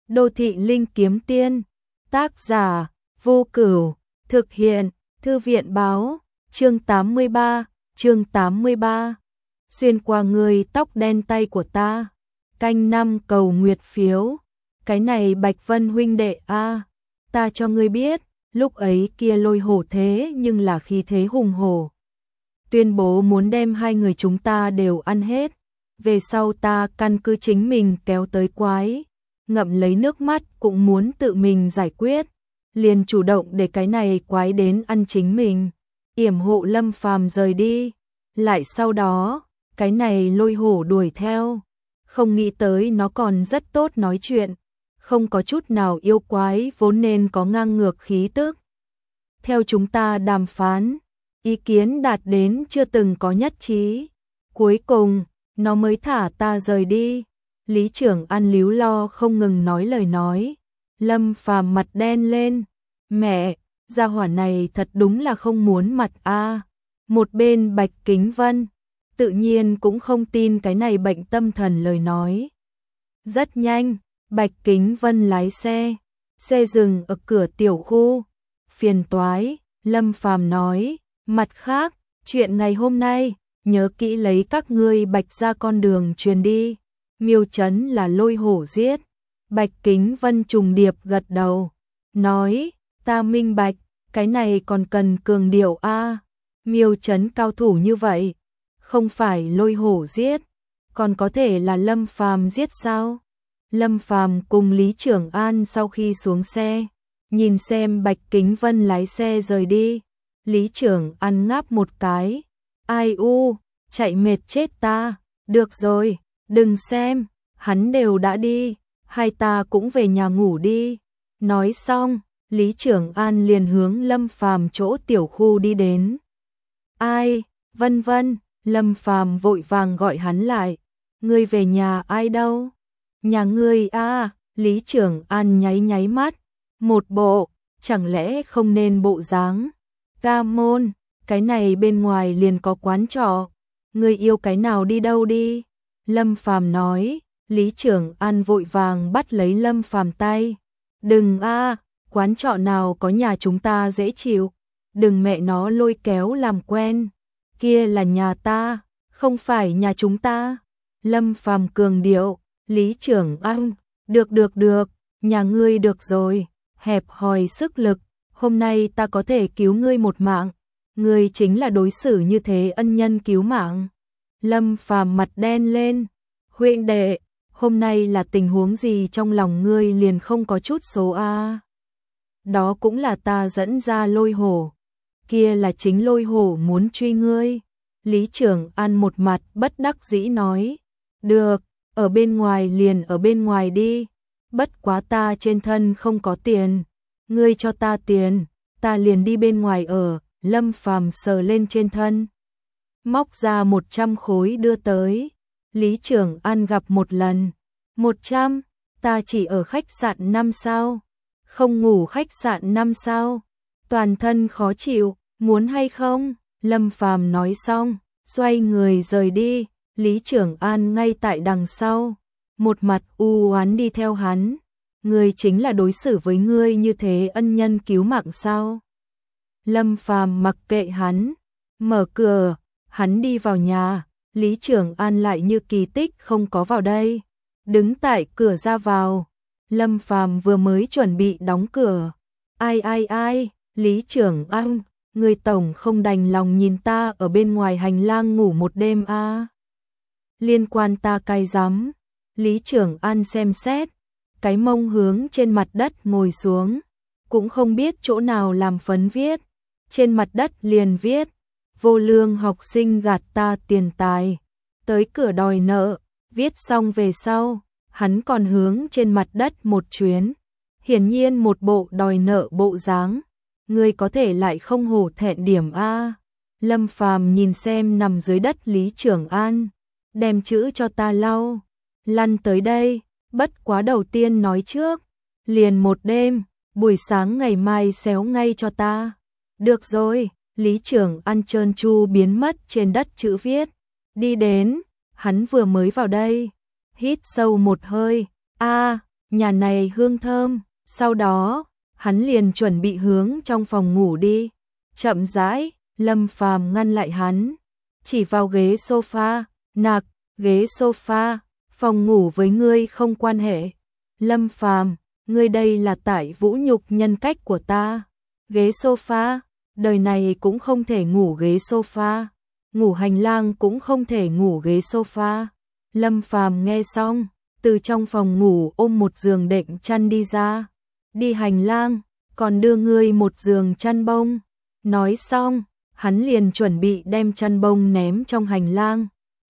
Đô thị linh kiếm tiên, tác giả, Vô Cửu, thực hiện, Thư viện báo, chương 83. Xuyên qua người tóc đen tay của ta, canh năm cầu nguyệt phiếu, cái này Bạch Vân huynh đệ a, ta cho ngươi biết, lúc ấy kia Lôi Hổ thế nhưng là khí thế hùng hổ. Tuyên bố muốn đem hai người chúng ta đều ăn hết, về sau ta căn cứ chính mình kéo tới quái, ngậm lấy nước mắt cũng muốn tự mình giải quyết, liền chủ động để cái này quái đến ăn chính mình, yểm hộ Lâm Phàm rời đi, lại sau đó, cái này Lôi Hổ đuổi theo, không nghĩ tới nó còn rất tốt nói chuyện, không có chút nào yêu quái vốn nên có ngang ngược khí tức. Theo chúng ta đàm phán, ý kiến đạt đến chưa từng có nhất trí, cuối cùng, nó mới thả ta rời đi. Lý Trưởng An líu lo không ngừng nói lời nói, Lâm Phàm mặt đen lên, mẹ, gia hỏa này thật đúng là không muốn mặt a. Một bên Bạch Kính Vân, tự nhiên cũng không tin cái này bệnh tâm thần lời nói. Rất nhanh, Bạch Kính Vân lái xe dừng ở cửa tiểu khu, phiền toái, Lâm Phàm nói, mặt khác, chuyện ngày hôm nay, nhớ kỹ lấy các ngươi Bạch ra con đường truyền đi. Miêu Trấn là Lôi Hổ giết. Bạch Kính Vân trùng điệp gật đầu, nói, ta minh bạch, cái này còn cần cường điệu a. Miêu Trấn cao thủ như vậy, không phải Lôi Hổ giết, còn có thể là Lâm Phàm giết sao? Lâm Phàm cùng Lý Trưởng An sau khi xuống xe, nhìn xem Bạch Kính Vân lái xe rời đi, Lý Trưởng An ngáp một cái, ai u, chạy mệt chết ta, được rồi. Đừng xem, hắn đều đã đi, hai ta cũng về nhà ngủ đi. Nói xong, Lý Trưởng An liền hướng Lâm Phàm chỗ tiểu khu đi đến. Ai, Vân Vân, Lâm Phàm vội vàng gọi hắn lại. Ngươi về nhà ai đâu? Nhà ngươi a, Lý Trưởng An nháy mắt. Một bộ, chẳng lẽ không nên bộ dáng? Ca môn, cái này bên ngoài liền có quán trọ. Ngươi yêu cái nào đi đâu đi? Lâm Phàm nói, Lý Trưởng An vội vàng bắt lấy Lâm Phàm tay. Đừng a, quán trọ nào có nhà chúng ta dễ chịu, đừng mẹ nó lôi kéo làm quen. Kia là nhà ta, không phải nhà chúng ta. Lâm Phàm cường điệu, Lý Trưởng An, được, nhà ngươi được rồi, hẹp hòi sức lực, hôm nay ta có thể cứu ngươi một mạng, ngươi chính là đối xử như thế ân nhân cứu mạng. Lâm Phàm mặt đen lên, huynh đệ, hôm nay là tình huống gì trong lòng ngươi liền không có chút số a? Đó cũng là ta dẫn ra Lôi Hổ, kia là chính Lôi Hổ muốn truy ngươi. Lý Trưởng An một mặt bất đắc dĩ nói, được, ở bên ngoài liền ở bên ngoài đi, bất quá ta trên thân không có tiền, ngươi cho ta tiền, ta liền đi bên ngoài ở. Lâm Phàm sờ lên trên thân, móc ra 100 khối đưa tới. Lý Trưởng An gặp một lần, 100, ta chỉ ở khách sạn 5 sao, không ngủ khách sạn 5 sao, toàn thân khó chịu, muốn hay không? Lâm Phàm nói xong, xoay người rời đi, Lý Trưởng An ngay tại đằng sau, một mặt u oán đi theo hắn, ngươi chính là đối xử với ngươi như thế ân nhân cứu mạng sao? Lâm Phàm mặc kệ hắn, mở cửa, hắn đi vào nhà, Lý Trưởng An lại như kỳ tích không có vào đây, đứng tại cửa ra vào. Lâm Phàm vừa mới chuẩn bị đóng cửa. Ai, Lý Trưởng An, người tổng không đành lòng nhìn ta ở bên ngoài hành lang ngủ một đêm a? Liên quan ta cay rắm. Lý Trưởng An xem xét, cái mông hướng trên mặt đất ngồi xuống, cũng không biết chỗ nào làm phấn viết, trên mặt đất liền viết, vô lương học sinh gạt ta tiền tài, tới cửa đòi nợ. Viết xong về sau, hắn còn hướng trên mặt đất một chuyến, hiển nhiên một bộ đòi nợ bộ dáng. Ngươi có thể lại không hổ thẹn điểm a? Lâm Phàm nhìn xem nằm dưới đất Lý Trưởng An, đem chữ cho ta lau, lăn tới đây, bất quá đầu tiên nói trước, liền một đêm, buổi sáng ngày mai xéo ngay cho ta. Được rồi. Lý Trưởng An trơn tru biến mất trên đất chữ viết, đi đến, hắn vừa mới vào đây, hít sâu một hơi, a, nhà này hương thơm, sau đó, hắn liền chuẩn bị hướng trong phòng ngủ đi. Chậm rãi, Lâm Phàm ngăn lại hắn, chỉ vào ghế sofa, nạc, ghế sofa, phòng ngủ với ngươi không quan hệ. Lâm Phàm, ngươi đây là tại vũ nhục nhân cách của ta. Ghế sofa, đời này cũng không thể ngủ ghế sofa, ngủ hành lang cũng không thể ngủ ghế sofa. Lâm Phàm nghe xong, từ trong phòng ngủ ôm một giường đệm chăn đi ra, đi hành lang, còn đưa ngươi một giường chăn bông. Nói xong, hắn liền chuẩn bị đem chăn bông ném trong hành lang.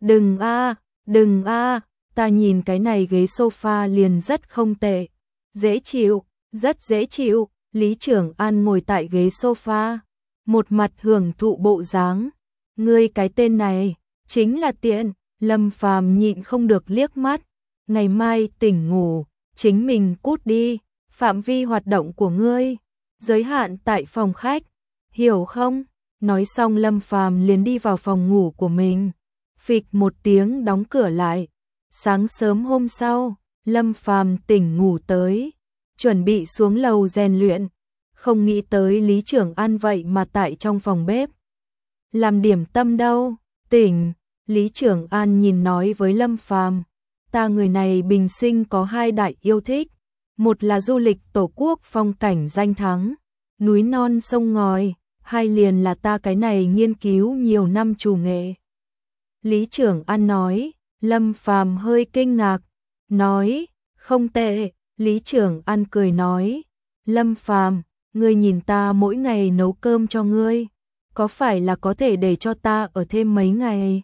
Đừng a, ta nhìn cái này ghế sofa liền rất không tệ, dễ chịu, rất dễ chịu. Lý Trưởng An ngồi tại ghế sofa, một mặt hưởng thụ bộ dáng. Ngươi cái tên này, chính là tiện. Lâm Phàm nhịn không được liếc mắt. Ngày mai tỉnh ngủ, chính mình cút đi, phạm vi hoạt động của ngươi giới hạn tại phòng khách, hiểu không? Nói xong Lâm Phàm liền đi vào phòng ngủ của mình, phịch một tiếng đóng cửa lại. Sáng sớm hôm sau, Lâm Phàm tỉnh ngủ tới, chuẩn bị xuống lầu rèn luyện, không nghĩ tới Lý Trưởng An vậy mà tại trong phòng bếp làm điểm tâm đâu. Tỉnh, Lý Trưởng An nhìn nói với Lâm Phàm, ta người này bình sinh có hai đại yêu thích, một là du lịch tổ quốc phong cảnh danh thắng, núi non sông ngòi, hai liền là ta cái này nghiên cứu nhiều năm chủ nghệ. Lý Trưởng An nói. Lâm Phàm hơi kinh ngạc, nói, không tệ. Lý Trưởng An cười nói, Lâm Phàm, ngươi nhìn ta mỗi ngày nấu cơm cho ngươi, có phải là có thể để cho ta ở thêm mấy ngày?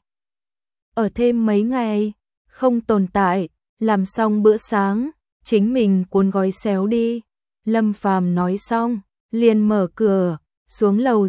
Ở thêm mấy ngày? Không tồn tại, làm xong bữa sáng, chính mình cuốn gói xéo đi. Lâm Phàm nói xong, liền mở cửa, xuống lầu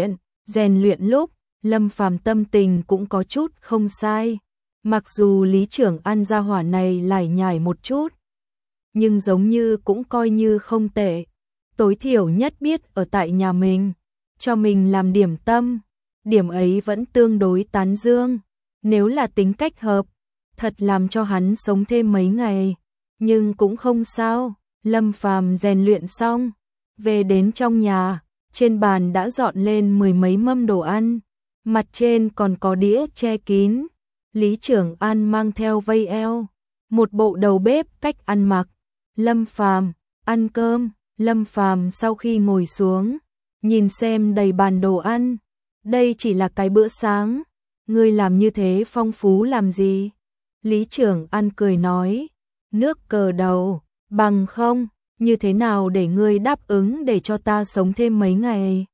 rèn luyện lúc, Lâm Phàm tâm tình cũng có chút không sai. Mặc dù Lý Trưởng An gia hỏa này lải nhải một chút, nhưng giống như cũng coi như không tệ. Tối thiểu nhất biết ở tại nhà mình, cho mình làm điểm tâm, điểm ấy vẫn tương đối tán dương. Nếu là tính cách hợp, thật làm cho hắn sống thêm mấy ngày, nhưng cũng không sao. Lâm Phàm rèn luyện xong, về đến trong nhà, trên bàn đã dọn lên mười mấy mâm đồ ăn, mặt trên còn có đĩa che kín. Lý Trưởng An mang theo vây eo, một bộ đầu bếp cách ăn mặc. Lâm Phàm, ăn cơm. Lâm Phàm sau khi ngồi xuống, nhìn xem đầy bàn đồ ăn, đây chỉ là cái bữa sáng, ngươi làm như thế phong phú làm gì? Lý Trưởng An cười nói, nước cờ đầu, bằng không, như thế nào để ngươi đáp ứng để cho ta sống thêm mấy ngày?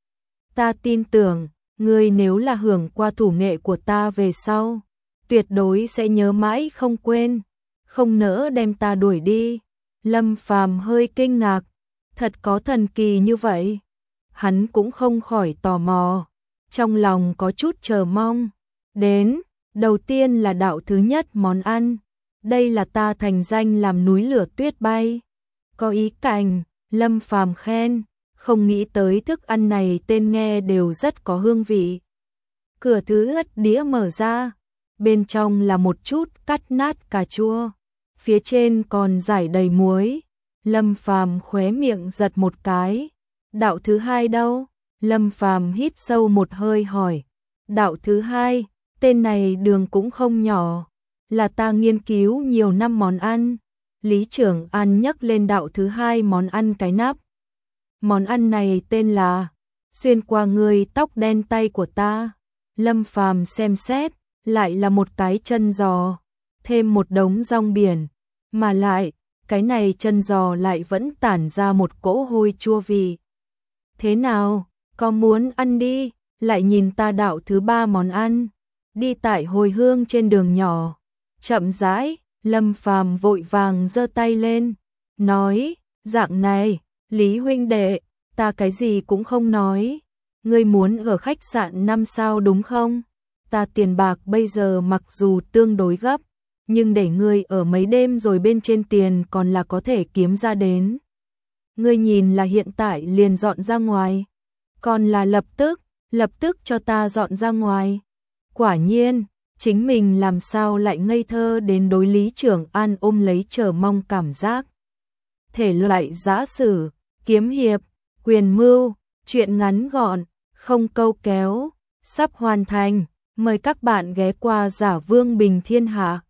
Ta tin tưởng, ngươi nếu là hưởng qua thủ nghệ của ta về sau, tuyệt đối sẽ nhớ mãi không quên, không nỡ đem ta đuổi đi. Lâm Phàm hơi kinh ngạc, thật có thần kỳ như vậy? Hắn cũng không khỏi tò mò, trong lòng có chút chờ mong. Đến, đầu tiên là đạo thứ nhất món ăn, đây là ta thành danh làm núi lửa tuyết bay. Có ý cảnh, Lâm Phàm khen, không nghĩ tới thức ăn này tên nghe đều rất có hương vị. Cửa thứ ất đĩa mở ra, bên trong là một chút cắt nát cà chua, phía trên còn rải đầy muối. Lâm Phàm khóe miệng giật một cái. Đạo thứ hai đâu? Lâm Phàm hít sâu một hơi hỏi. Đạo thứ hai, tên này đường cũng không nhỏ, là ta nghiên cứu nhiều năm món ăn. Lý Trưởng An nhấc lên đạo thứ hai món ăn cái nắp. Món ăn này tên là xuyên qua người tóc đen tay của ta. Lâm Phàm xem xét, lại là một cái chân giò, thêm một đống rong biển, mà lại, cái này chân giò lại vẫn tản ra một cỗ hôi chua vị. Thế nào, có muốn ăn đi? Lại nhìn ta đạo thứ ba món ăn, đi tại hồi hương trên đường nhỏ, chậm rãi. Lâm Phàm vội vàng giơ tay lên, nói, dạng này, Lý huynh đệ, ta cái gì cũng không nói, ngươi muốn ở khách sạn 5 sao đúng không? Ta tiền bạc bây giờ mặc dù tương đối gấp, nhưng để ngươi ở mấy đêm rồi bên trên tiền còn là có thể kiếm ra đến. Ngươi nhìn là hiện tại liền dọn ra ngoài, còn là lập tức cho ta dọn ra ngoài. Quả nhiên, chính mình làm sao lại ngây thơ đến đối Lý Trưởng An ôm lấy chờ mong cảm giác. thể loại giã sử, kiếm hiệp, quyền mưu, truyện ngắn gọn, không câu kéo, sắp hoàn thành. Mời các bạn ghé qua Giả Vương Bình Thiên Hạ.